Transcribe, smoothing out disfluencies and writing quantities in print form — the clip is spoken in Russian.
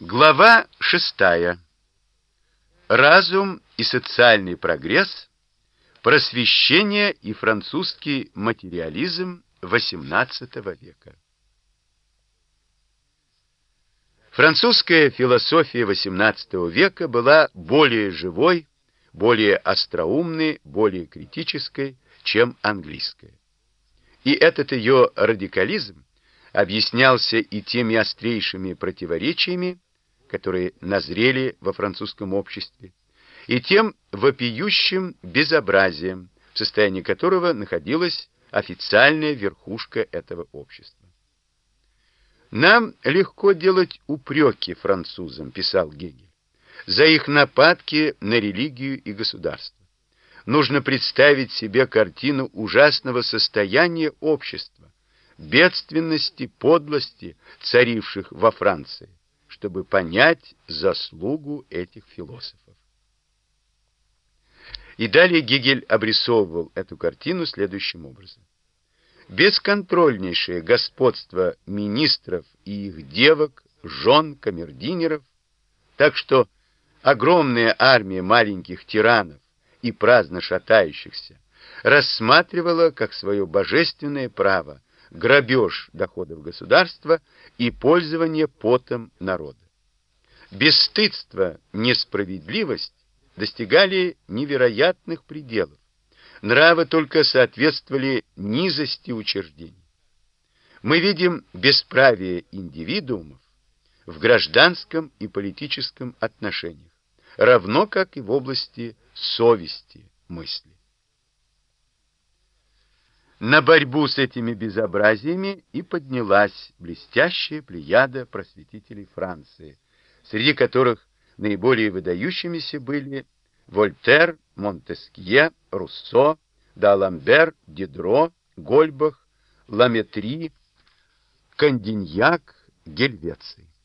Глава 6. Разум и социальный прогресс. Просвещение и французский материализм XVIII века. Французская философия XVIII века была более живой, более остроумной, более критической, чем английская. И этот ее радикализм объяснялся и теми острейшими противоречиями, которые назрели во французском обществе, и тем вопиющим безобразием, в состоянии которого находилась официальная верхушка этого общества. «Нам легко делать упреки французам», — писал Гегель, «за их нападки на религию и государство. Нужно представить себе картину ужасного состояния общества, бедственности, подлости, царивших во Франции, чтобы понять заслугу этих философов». И далее Гегель обрисовывал эту картину следующим образом. Бесконтрольнейшее господство министров и их девок, жен, камердинеров, так что огромная армия маленьких тиранов и праздно шатающихся рассматривала как свое божественное право грабеж доходов государства и пользование потом народа. Бесстыдство, несправедливость достигали невероятных пределов. Нравы только соответствовали низости учреждений. Мы видим бесправие индивидуумов в гражданском и политическом отношениях, равно как и в области совести мысли. На борьбу с этими безобразиями и поднялась блестящая плеяда просветителей Франции, среди которых наиболее выдающимися были Вольтер, Монтескье, Руссо, Д'Аламбер, Дидро, Гольбах, Ламетри, Кандиньяк, Гельвеций.